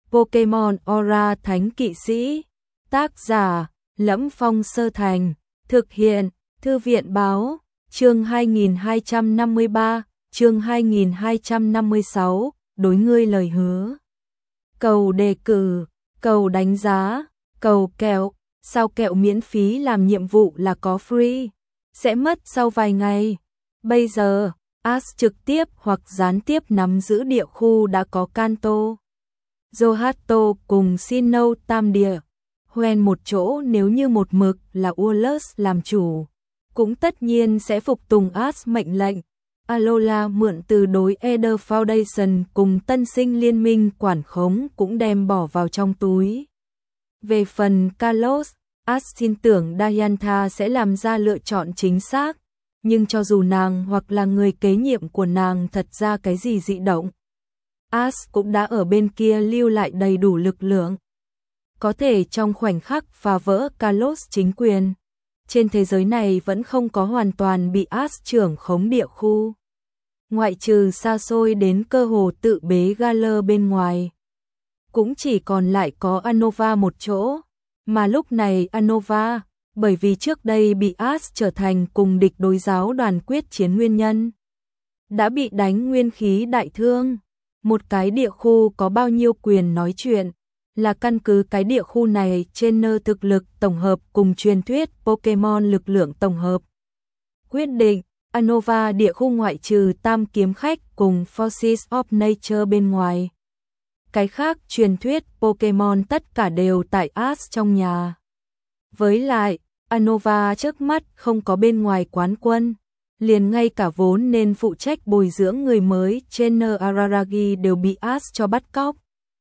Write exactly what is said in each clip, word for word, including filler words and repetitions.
Pokemon Aura Thánh Kỵ Sĩ. Tác giả: Lẫm Phong Sơ Thành. Thực hiện: Thư viện báo. Chương hai nghìn hai trăm năm mươi ba, chương hai nghìn hai trăm năm mươi sáu, đối ngươi lời hứa. Cầu đề cử, cầu đánh giá, cầu kẹo, sao kẹo miễn phí làm nhiệm vụ là có free, sẽ mất sau vài ngày. Bây giờ, Ash trực tiếp hoặc gián tiếp nắm giữ địa khu đã có Kanto, Johto cùng Sinnoh tam địa. Hoenn một chỗ nếu như một mực là Ullus làm chủ, cũng tất nhiên sẽ phục tùng Ash mệnh lệnh. Alola mượn từ đối Eder Foundation cùng tân sinh liên minh quản khống cũng đem bỏ vào trong túi. Về phần Kalos, Ash tin tưởng Diantha sẽ làm ra lựa chọn chính xác, nhưng cho dù nàng hoặc là người kế nhiệm của nàng thật ra cái gì dị động, Ash cũng đã ở bên kia lưu lại đầy đủ lực lượng, có thể trong khoảnh khắc phá vỡ Kalos chính quyền. Trên thế giới này vẫn không có hoàn toàn bị Ash trưởng khống địa khu, ngoại trừ xa xôi đến cơ hồ tự bế Galar bên ngoài, cũng chỉ còn lại có Unova một chỗ, mà lúc này Unova, bởi vì trước đây bị Ash trở thành cùng địch đối giáo đoàn quyết chiến nguyên nhân, đã bị đánh nguyên khí đại thương. Một cái địa khu có bao nhiêu quyền nói chuyện, là căn cứ cái địa khu này trên nơ thực lực tổng hợp cùng truyền thuyết Pokemon lực lượng tổng hợp. Quyết định, Unova địa khu ngoại trừ Tam Kiếm Khách cùng Forces of Nature bên ngoài, cái khác truyền thuyết Pokemon tất cả đều tại Ash trong nhà. Với lại, Unova trước mắt không có bên ngoài quán quân, liền ngay cả vốn nên phụ trách bồi dưỡng người mới trên Araragi đều bị Ash cho bắt cóc.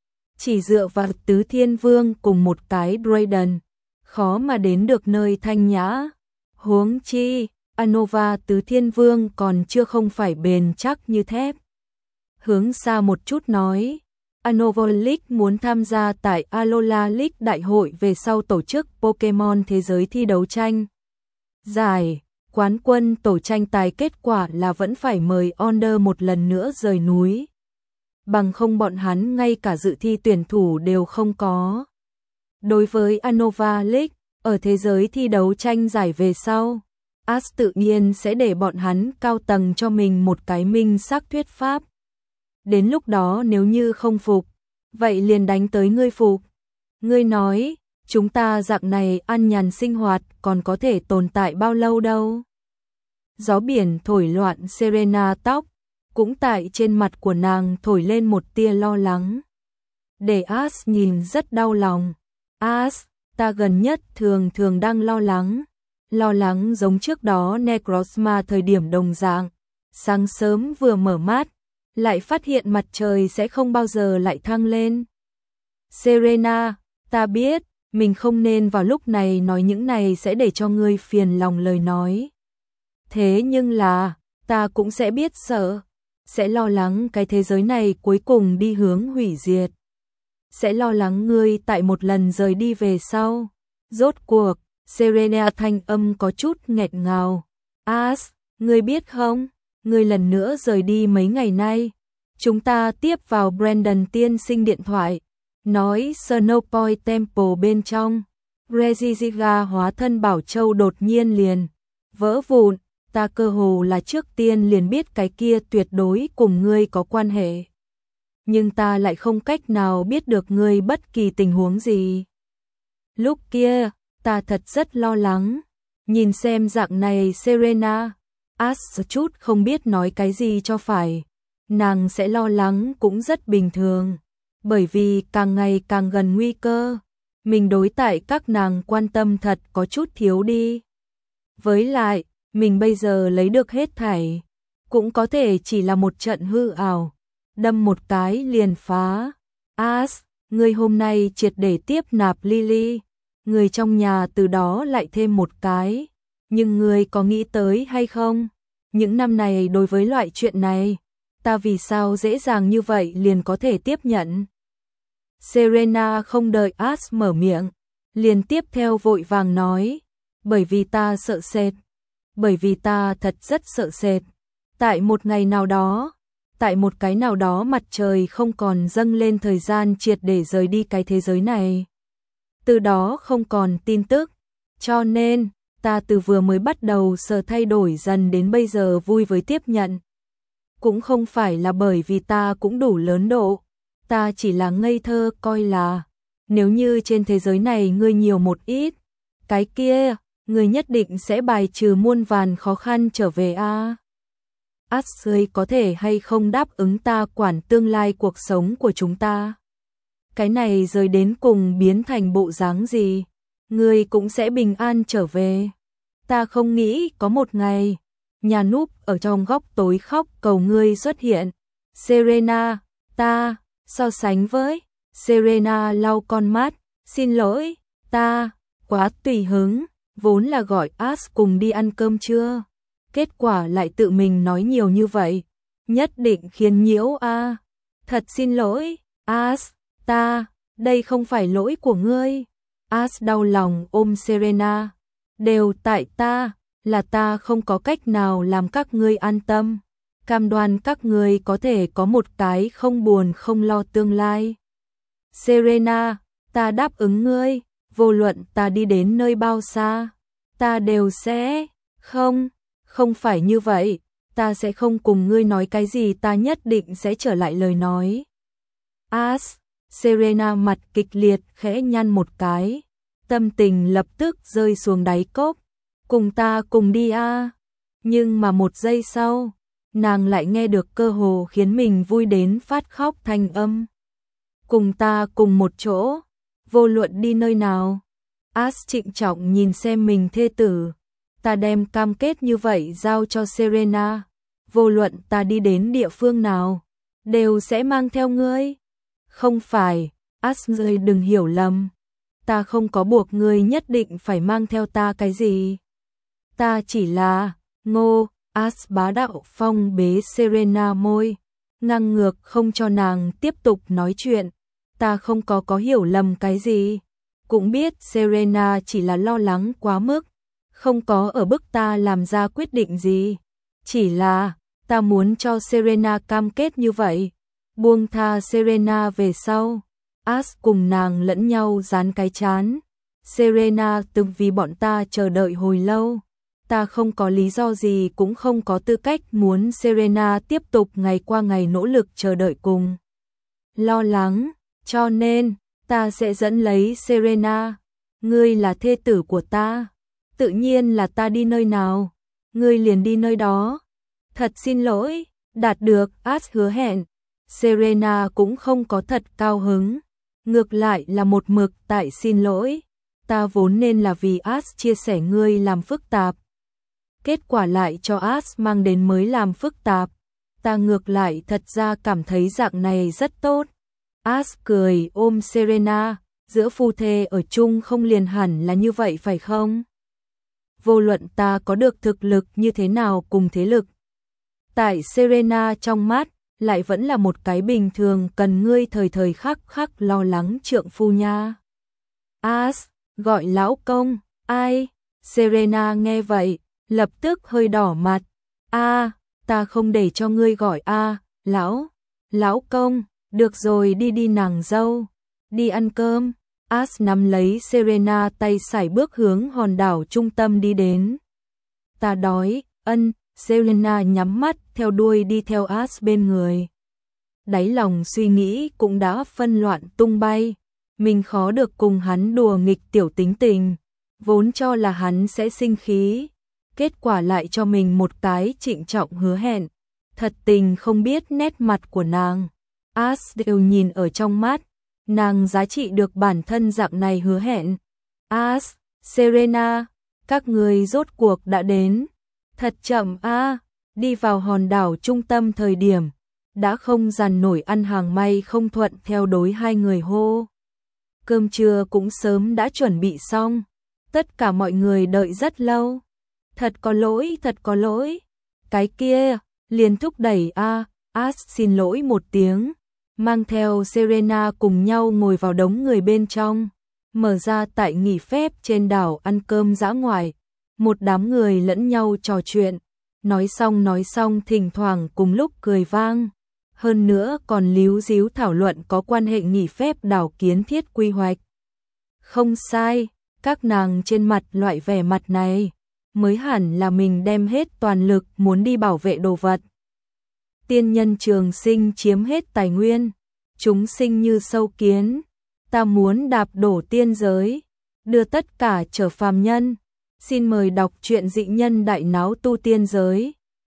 Chỉ dựa vào Tứ Thiên Vương cùng một cái Drayden, khó mà đến được nơi thanh nhã. Huống chi, Unova Tứ Thiên Vương còn chưa không phải bền chắc như thép. Hướng xa một chút nói, Unova League muốn tham gia tại Alola League đại hội về sau tổ chức Pokemon thế giới thi đấu tranh giải, quán quân tổ tranh tài, kết quả là vẫn phải mời Onder một lần nữa rời núi. Bằng không bọn hắn ngay cả dự thi tuyển thủ đều không có. Đối với Unova League, ở thế giới thi đấu tranh giải về sau, Ash tự nhiên sẽ để bọn hắn cao tầng cho mình một cái minh xác thuyết pháp. Đến lúc đó nếu như không phục, vậy liền đánh tới ngươi phục. Ngươi nói, chúng ta dạng này ăn nhàn sinh hoạt còn có thể tồn tại bao lâu đâu. Gió biển thổi loạn Serena tóc, cũng tại trên mặt của nàng thổi lên một tia lo lắng. Để Ash nhìn rất đau lòng. Ash, ta gần nhất thường thường đang lo lắng. Lo lắng giống trước đó Necrozma thời điểm đồng dạng. Sáng sớm vừa mở mắt, lại phát hiện mặt trời sẽ không bao giờ lại thăng lên. Serena, ta biết, mình không nên vào lúc này nói những này sẽ để cho ngươi phiền lòng lời nói. Thế nhưng là, ta cũng sẽ biết sợ. Sẽ lo lắng cái thế giới này cuối cùng đi hướng hủy diệt. Sẽ lo lắng ngươi tại một lần rời đi về sau. Rốt cuộc, Serena thanh âm có chút nghẹt ngào. Ash, ngươi biết không, ngươi lần nữa rời đi mấy ngày nay. Chúng ta tiếp vào Brandon tiên sinh điện thoại, nói Snowpoint Temple bên trong, Regigiga hóa thân Bảo Châu đột nhiên liền vỡ vụn. Ta cơ hồ là trước tiên liền biết cái kia tuyệt đối cùng ngươi có quan hệ. Nhưng ta lại không cách nào biết được ngươi bất kỳ tình huống gì. Lúc kia, ta thật rất lo lắng. Nhìn xem dạng này Serena, Ash chút không biết nói cái gì cho phải. Nàng sẽ lo lắng cũng rất bình thường. Bởi vì càng ngày càng gần nguy cơ, mình đối tại các nàng quan tâm thật có chút thiếu đi. Với lại, mình bây giờ lấy được hết thảy, cũng có thể chỉ là một trận hư ảo, đâm một cái liền phá. Ash, ngươi hôm nay triệt để tiếp nạp Lily, người trong nhà từ đó lại thêm một cái, nhưng ngươi có nghĩ tới hay không? Những năm này đối với loại chuyện này, ta vì sao dễ dàng như vậy liền có thể tiếp nhận? Serena không đợi Ash mở miệng, liền tiếp theo vội vàng nói, bởi vì ta sợ sệt. Bởi vì ta thật rất sợ sệt. Tại một ngày nào đó, tại một cái nào đó mặt trời không còn dâng lên, thời gian triệt để rời đi cái thế giới này. Từ đó không còn tin tức, cho nên ta từ vừa mới bắt đầu sở thay đổi dần đến bây giờ vui với tiếp nhận. Cũng không phải là bởi vì ta cũng đủ lớn độ, ta chỉ là ngây thơ coi là nếu như trên thế giới này ngươi nhiều một ít, cái kia, ngươi nhất định sẽ bài trừ muôn vàn khó khăn trở về a. Ashley có thể hay không đáp ứng ta quản tương lai cuộc sống của chúng ta? Cái này rồi đến cùng biến thành bộ dáng gì? Ngươi cũng sẽ bình an trở về. Ta không nghĩ có một ngày, nhà núp ở trong góc tối khóc cầu ngươi xuất hiện. Serena, ta, so sánh với, Serena lau con mắt, xin lỗi, ta, quá tùy hứng, vốn là gọi Ash cùng đi ăn cơm trưa. Kết quả lại tự mình nói nhiều như vậy, nhất định khiến nhiễu a. Thật xin lỗi, Ash, ta, đây không phải lỗi của ngươi. Ash đau lòng ôm Serena, đều tại ta, là ta không có cách nào làm các ngươi an tâm, cam đoan các ngươi có thể có một cái không buồn không lo tương lai. Serena, ta đáp ứng ngươi, vô luận ta đi đến nơi bao xa, ta đều sẽ, không, không phải như vậy, ta sẽ không cùng ngươi nói cái gì, ta nhất định sẽ trở lại lời nói. Ash, Serena mặt kịch liệt khẽ nhăn một cái, tâm tình lập tức rơi xuống đáy cốc, cùng ta cùng đi a. Nhưng mà một giây sau, nàng lại nghe được cơ hồ khiến mình vui đến phát khóc thanh âm. Cùng ta cùng một chỗ, vô luận đi nơi nào. Ash trịnh trọng nhìn xem mình thê tử, ta đem cam kết như vậy giao cho Serena, vô luận ta đi đến địa phương nào, đều sẽ mang theo ngươi. Không phải, Ash ơi đừng hiểu lầm, ta không có buộc ngươi nhất định phải mang theo ta cái gì. Ta chỉ là, ngô, Ash bá đạo phong bế Serena môi, ngang ngược không cho nàng tiếp tục nói chuyện. Ta không có có hiểu lầm cái gì, cũng biết Serena chỉ là lo lắng quá mức, không có ở bức ta làm ra quyết định gì. Chỉ là, ta muốn cho Serena cam kết như vậy, buông tha Serena về sau. Ash cùng nàng lẫn nhau dán cái chán. Serena từng vì bọn ta chờ đợi hồi lâu, ta không có lý do gì cũng không có tư cách muốn Serena tiếp tục ngày qua ngày nỗ lực chờ đợi cùng lo lắng, cho nên ta sẽ dẫn lấy Serena. Ngươi là thê tử của ta, tự nhiên là ta đi nơi nào, ngươi liền đi nơi đó. Thật xin lỗi, đạt được Ash hứa hẹn, Serena cũng không có thật cao hứng, ngược lại là một mực tại xin lỗi. Ta vốn nên là vì Ash chia sẻ ngươi làm phức tạp, kết quả lại cho Ash mang đến mới làm phức tạp. Ta ngược lại thật ra cảm thấy dạng này rất tốt. Ash cười ôm Serena, giữa phu thê ở chung không liền hẳn là như vậy phải không? Vô luận ta có được thực lực như thế nào cùng thế lực, tại Serena trong mắt, lại vẫn là một cái bình thường cần ngươi thời thời khắc khắc lo lắng trượng phu nha. Ash, gọi lão công, ai? Serena nghe vậy, lập tức hơi đỏ mặt. A, ta không để cho ngươi gọi a, lão, lão công, được rồi đi đi nàng dâu, đi ăn cơm. Ash nắm lấy Serena tay sải bước hướng hòn đảo trung tâm đi đến. Ta đói, ân, Serena nhắm mắt theo đuôi đi theo Ash bên người. Đáy lòng suy nghĩ cũng đã phân loạn tung bay, mình khó được cùng hắn đùa nghịch tiểu tính tình, vốn cho là hắn sẽ sinh khí, kết quả lại cho mình một cái trịnh trọng hứa hẹn, thật tình không biết nét mặt của nàng. Ash đều nhìn ở trong mắt, nàng giá trị được bản thân dạng này hứa hẹn. Ash, Serena, các người rốt cuộc đã đến. Thật chậm a. Đi vào hòn đảo trung tâm thời điểm, đã không dằn nổi ăn hàng may không thuận theo đối hai người hô. Cơm trưa cũng sớm đã chuẩn bị xong, tất cả mọi người đợi rất lâu. Thật có lỗi, thật có lỗi. Cái kia, liền thúc đẩy a. Ash xin lỗi một tiếng, mang theo Serena cùng nhau ngồi vào đống người bên trong, mở ra tại nghỉ phép trên đảo ăn cơm dã ngoại. Một đám người lẫn nhau trò chuyện, nói xong nói xong thỉnh thoảng cùng lúc cười vang. hơn nữa còn líu díu thảo luận có quan hệ nghỉ phép đảo kiến thiết quy hoạch. Không sai, các nàng trên mặt loại vẻ mặt này, mới hẳn là mình đem hết toàn lực muốn đi bảo vệ đồ vật. Tiên nhân trường sinh chiếm hết tài nguyên, chúng sinh như sâu kiến, ta muốn đạp đổ tiên giới, đưa tất cả trở phàm nhân. Xin mời đọc truyện Dị Nhân Đại Náo Tu Tiên Giới.